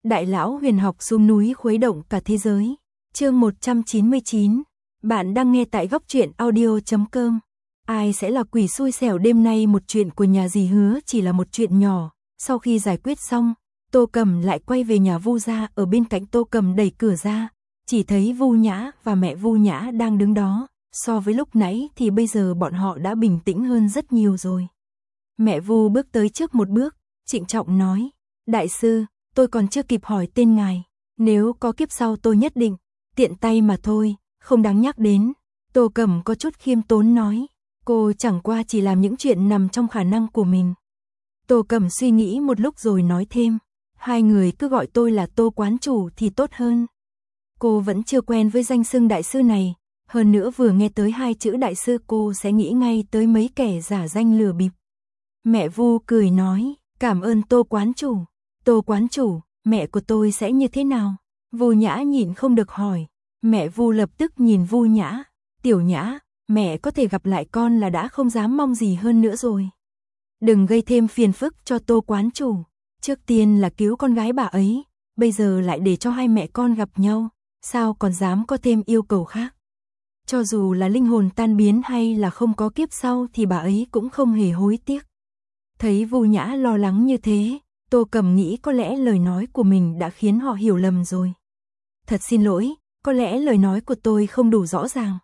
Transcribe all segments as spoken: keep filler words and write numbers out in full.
Đại lão huyền học xuống núi khuấy động cả thế giới. Chương một trăm chín mươi chín. Bạn đang nghe tại góc truyện audio chấm com. Ai sẽ là quỷ xui xẻo đêm nay? Một chuyện của nhà dì Hứa chỉ là một chuyện nhỏ. Sau khi giải quyết xong, Tô Cầm lại quay về nhà Vu gia. Ở bên cạnh Tô Cầm đẩy cửa ra, chỉ thấy Vu Nhã và mẹ Vu Nhã đang đứng đó. So với lúc nãy thì bây giờ bọn họ đã bình tĩnh hơn rất nhiều rồi. Mẹ Vu bước tới trước một bước, trịnh trọng nói: Đại sư, tôi còn chưa kịp hỏi tên ngài. Nếu có kiếp sau tôi nhất định, tiện tay mà thôi, không đáng nhắc đến. Tô Cầm có chút khiêm tốn nói. Cô chẳng qua chỉ làm những chuyện nằm trong khả năng của mình. Tô Cầm suy nghĩ một lúc rồi nói thêm: Hai người cứ gọi tôi là Tô quán chủ thì tốt hơn. Cô vẫn chưa quen với danh xưng đại sư này. Hơn nữa vừa nghe tới hai chữ đại sư cô sẽ nghĩ ngay tới mấy kẻ giả danh lừa bịp. Mẹ Vu cười nói: Cảm ơn Tô quán chủ. Tô quán chủ, mẹ của tôi sẽ như thế nào? Vu Nhã nhịn không được hỏi. Mẹ Vu lập tức nhìn Vu Nhã. Tiểu Nhã, mẹ có thể gặp lại con là đã không dám mong gì hơn nữa rồi. Đừng gây thêm phiền phức cho Tô quán chủ. Trước tiên là cứu con gái bà ấy, bây giờ lại để cho hai mẹ con gặp nhau, sao còn dám có thêm yêu cầu khác? Cho dù là linh hồn tan biến hay là không có kiếp sau thì bà ấy cũng không hề hối tiếc. Thấy Vu Nhã lo lắng như thế, Tô Cầm nghĩ có lẽ lời nói của mình đã khiến họ hiểu lầm rồi. Thật xin lỗi, có lẽ lời nói của tôi không đủ rõ ràng.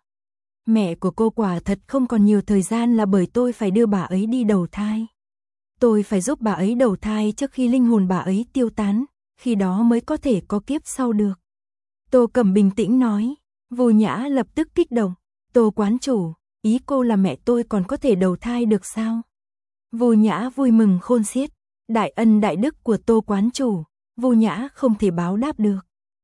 Mẹ của cô quả thật không còn nhiều thời gian là bởi tôi phải đưa bà ấy đi đầu thai. Tôi phải giúp bà ấy đầu thai trước khi linh hồn bà ấy tiêu tán, khi đó mới có thể có kiếp sau được. Tô Cầm bình tĩnh nói. Vu Nhã lập tức kích động. Tô quán chủ, ý cô là mẹ tôi còn có thể đầu thai được sao? Vu Nhã vui mừng khôn xiết. Đại ân đại đức của Tô quán chủ, Vu Nhã không thể báo đáp được.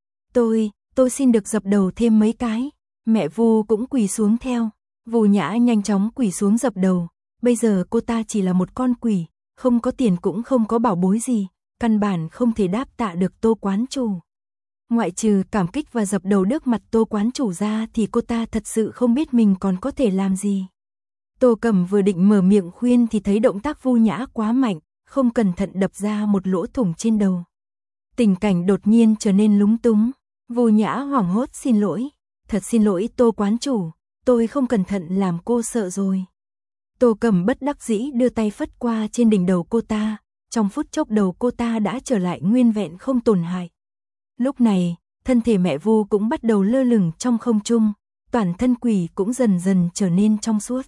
Tôi, tôi xin được dập đầu thêm mấy cái. Mẹ Vu cũng quỳ xuống theo. Vu Nhã nhanh chóng quỳ xuống dập đầu. Bây giờ cô ta chỉ là một con quỷ, không có tiền cũng không có bảo bối gì, căn bản không thể đáp tạ được Tô quán chủ. Ngoại trừ cảm kích và dập đầu trước mặt Tô quán chủ ra thì cô ta thật sự không biết mình còn có thể làm gì. Tô Cầm vừa định mở miệng khuyên thì thấy động tác Vu Nhã quá mạnh, không cẩn thận đập ra một lỗ thủng trên đầu. Tình cảnh đột nhiên trở nên lúng túng. Vu Nhã hoảng hốt xin lỗi. Thật xin lỗi Tô quán chủ, tôi không cẩn thận làm cô sợ rồi. Tô Cầm bất đắc dĩ đưa tay phất qua trên đỉnh đầu cô ta. Trong phút chốc đầu cô ta đã trở lại nguyên vẹn không tổn hại. Lúc này, thân thể mẹ Vu cũng bắt đầu lơ lửng trong không trung, toàn thân quỷ cũng dần dần trở nên trong suốt.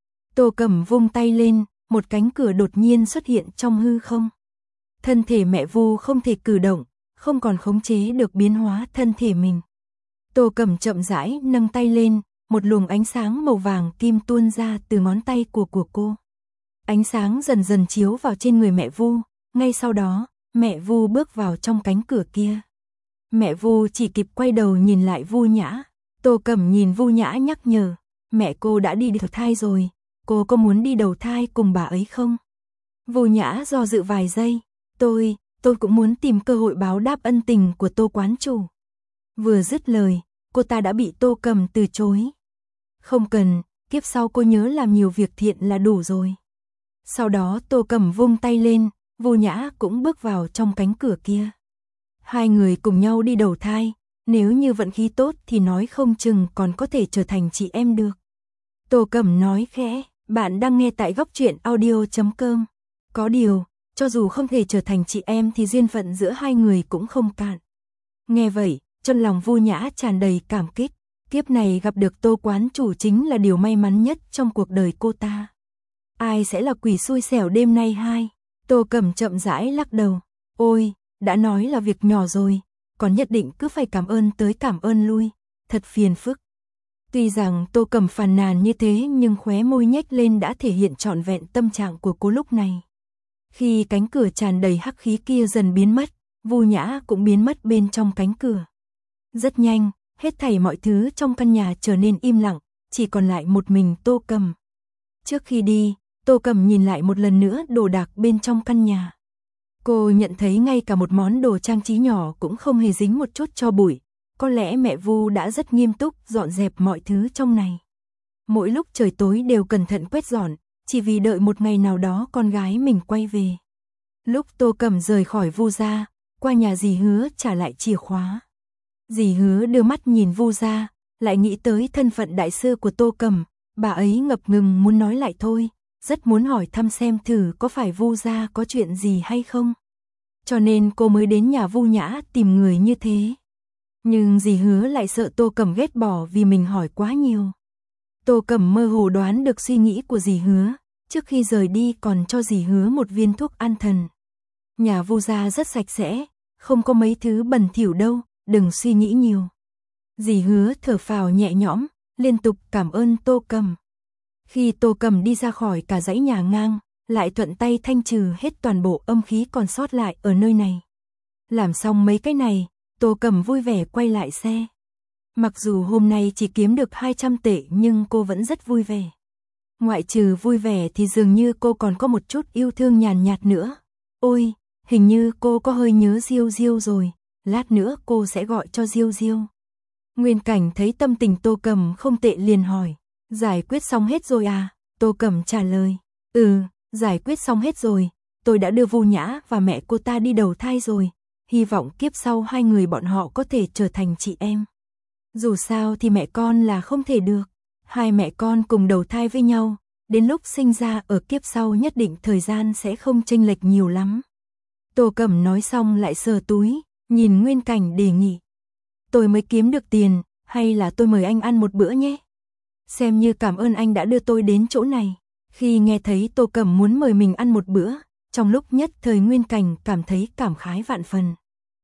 Tô Cầm vung tay lên, một cánh cửa đột nhiên xuất hiện trong hư không. Thân thể mẹ Vu không thể cử động, không còn khống chế được biến hóa thân thể mình. Tô Cầm chậm rãi nâng tay lên, một luồng ánh sáng màu vàng kim tuôn ra từ ngón tay của của cô. Ánh sáng dần dần chiếu vào trên người mẹ Vu, ngay sau đó, mẹ Vu bước vào trong cánh cửa kia. Mẹ Vu chỉ kịp quay đầu nhìn lại Vu Nhã. Tô Cầm nhìn Vu Nhã nhắc nhở, mẹ cô đã đi đầu thai rồi, cô có muốn đi đầu thai cùng bà ấy không? Vu Nhã do dự vài giây, tôi, tôi cũng muốn tìm cơ hội báo đáp ân tình của Tô quán chủ. Vừa dứt lời, cô ta đã bị Tô Cầm từ chối. Không cần, kiếp sau cô nhớ làm nhiều việc thiện là đủ rồi. Sau đó Tô Cầm vung tay lên, Vu Nhã cũng bước vào trong cánh cửa kia. Hai người cùng nhau đi đầu thai, nếu như vận khí tốt thì nói không chừng còn có thể trở thành chị em được. Tô Cầm nói khẽ, bạn đang nghe tại góc truyện audio chấm com. Có điều, cho dù không thể trở thành chị em thì duyên phận giữa hai người cũng không cạn. Nghe vậy, trong lòng Vu Nhã tràn đầy cảm kích, kiếp này gặp được Tô quán chủ chính là điều may mắn nhất trong cuộc đời cô ta. Ai sẽ là quỷ xui xẻo đêm nay hai? Tô Cầm chậm rãi lắc đầu, ôi, đã nói là việc nhỏ rồi, còn nhất định cứ phải cảm ơn tới cảm ơn lui, thật phiền phức. Tuy rằng Tô Cầm phàn nàn như thế nhưng khóe môi nhếch lên đã thể hiện trọn vẹn tâm trạng của cô lúc này. Khi cánh cửa tràn đầy hắc khí kia dần biến mất, Vu Nhã cũng biến mất bên trong cánh cửa. Rất nhanh, hết thảy mọi thứ trong căn nhà trở nên im lặng, chỉ còn lại một mình Tô Cầm. Trước khi đi, Tô Cầm nhìn lại một lần nữa đồ đạc bên trong căn nhà. Cô nhận thấy ngay cả một món đồ trang trí nhỏ cũng không hề dính một chút tro bụi. Có lẽ mẹ Vu đã rất nghiêm túc dọn dẹp mọi thứ trong này. Mỗi lúc trời tối đều cẩn thận quét dọn, chỉ vì đợi một ngày nào đó con gái mình quay về. Lúc Tô Cầm rời khỏi Vu gia, qua nhà dì Hứa trả lại chìa khóa. Dì Hứa đưa mắt nhìn Vu gia, lại nghĩ tới thân phận đại sư của Tô Cẩm, bà ấy ngập ngừng muốn nói lại thôi, rất muốn hỏi thăm xem thử có phải Vu gia có chuyện gì hay không. Cho nên cô mới đến nhà Vu Nhã tìm người như thế. Nhưng dì Hứa lại sợ Tô Cẩm ghét bỏ vì mình hỏi quá nhiều. Tô Cẩm mơ hồ đoán được suy nghĩ của dì Hứa, trước khi rời đi còn cho dì Hứa một viên thuốc an thần. Nhà Vu gia rất sạch sẽ, không có mấy thứ bẩn thỉu đâu, đừng suy nghĩ nhiều. Dì Hứa thở phào nhẹ nhõm, liên tục cảm ơn Tô Cẩm. Khi Tô Cẩm đi ra khỏi cả dãy nhà ngang, lại thuận tay thanh trừ hết toàn bộ âm khí còn sót lại ở nơi này. Làm xong mấy cái này, Tô Cẩm vui vẻ quay lại xe. Mặc dù hôm nay chỉ kiếm được hai trăm tệ nhưng cô vẫn rất vui vẻ. Ngoại trừ vui vẻ thì dường như cô còn có một chút yêu thương nhàn nhạt nữa. Ôi, hình như cô có hơi nhớ Diêu Diêu rồi, lát nữa cô sẽ gọi cho Diêu Diêu. Nguyên Cảnh thấy tâm tình Tô Cẩm không tệ liền hỏi, giải quyết xong hết rồi à? Tô Cẩm trả lời, ừ, giải quyết xong hết rồi, tôi đã đưa Vu Nhã và mẹ cô ta đi đầu thai rồi, hy vọng kiếp sau hai người bọn họ có thể trở thành chị em. Dù sao thì mẹ con là không thể được, hai mẹ con cùng đầu thai với nhau, đến lúc sinh ra ở kiếp sau nhất định thời gian sẽ không chênh lệch nhiều lắm. Tô Cẩm nói xong lại sờ túi, nhìn Nguyên Cảnh đề nghị. Tôi mới kiếm được tiền, hay là tôi mời anh ăn một bữa nhé? Xem như cảm ơn anh đã đưa tôi đến chỗ này. Khi nghe thấy Tô Cẩm muốn mời mình ăn một bữa, trong lúc nhất thời Nguyên Cảnh cảm thấy cảm khái vạn phần.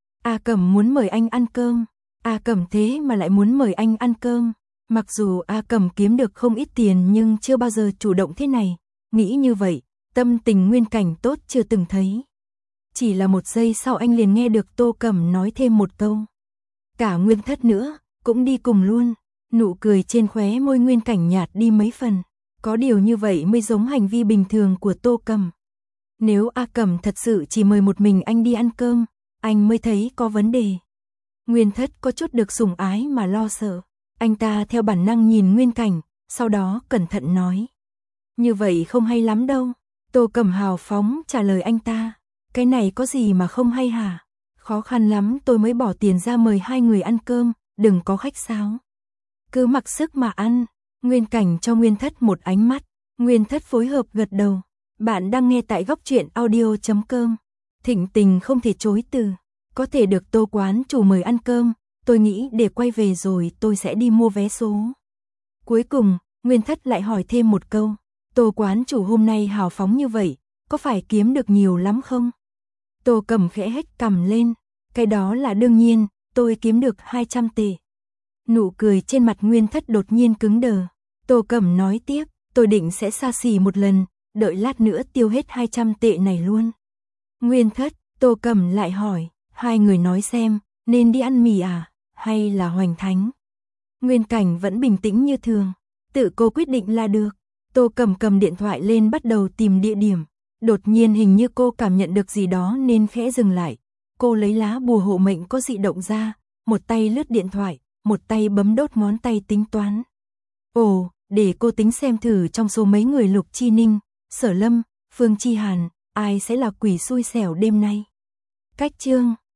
A Cẩm muốn mời anh ăn cơm, A Cẩm thế mà lại muốn mời anh ăn cơm. Mặc dù A Cẩm kiếm được không ít tiền nhưng chưa bao giờ chủ động thế này, nghĩ như vậy, tâm tình Nguyên Cảnh tốt chưa từng thấy. Chỉ là một giây sau anh liền nghe được Tô Cẩm nói thêm một câu. Cả Nguyên Thất nữa, cũng đi cùng luôn. Nụ cười trên khóe môi Nguyên Cảnh nhạt đi mấy phần. Có điều như vậy mới giống hành vi bình thường của Tô Cẩm. Nếu A Cẩm thật sự chỉ mời một mình anh đi ăn cơm, anh mới thấy có vấn đề. Nguyên Thất có chút được sủng ái mà lo sợ. Anh ta theo bản năng nhìn Nguyên Cảnh, sau đó cẩn thận nói. Như vậy không hay lắm đâu. Tô Cẩm hào phóng trả lời anh ta. Cái này có gì mà không hay hả? Khó khăn lắm tôi mới bỏ tiền ra mời hai người ăn cơm, đừng có khách sáo. Cứ mặc sức mà ăn. Nguyên Cảnh cho Nguyên Thất một ánh mắt. Nguyên Thất phối hợp gật đầu. Bạn đang nghe tại góc truyện audio chấm com. Thịnh tình không thể chối từ. Có thể được Tô quán chủ mời ăn cơm, tôi nghĩ để quay về rồi tôi sẽ đi mua vé số. Cuối cùng, Nguyên Thất lại hỏi thêm một câu. Tô quán chủ hôm nay hào phóng như vậy, có phải kiếm được nhiều lắm không? Tô Cẩm khẽ hét cằm lên. Cái đó là đương nhiên, tôi kiếm được hai trăm tệ. Nụ cười trên mặt Nguyên Thất đột nhiên cứng đờ. Tô Cẩm nói tiếp, tôi định sẽ xa xỉ một lần, đợi lát nữa tiêu hết hai trăm tệ này luôn. Nguyên Thất, Tô Cẩm lại hỏi, hai người nói xem, nên đi ăn mì à, hay là Hoành Thánh? Nguyên Cảnh vẫn bình tĩnh như thường, tự cô quyết định là được. Tô Cẩm cầm điện thoại lên bắt đầu tìm địa điểm. Đột nhiên hình như cô cảm nhận được gì đó nên khẽ dừng lại. Cô lấy lá bùa hộ mệnh có dị động ra, một tay lướt điện thoại, một tay bấm đốt ngón tay tính toán. Ồ, để cô tính xem thử trong số mấy người Lục Chi Ninh, Sở Lâm, Phương Chi Hàn, ai sẽ là quỷ xui xẻo đêm nay. Cách chương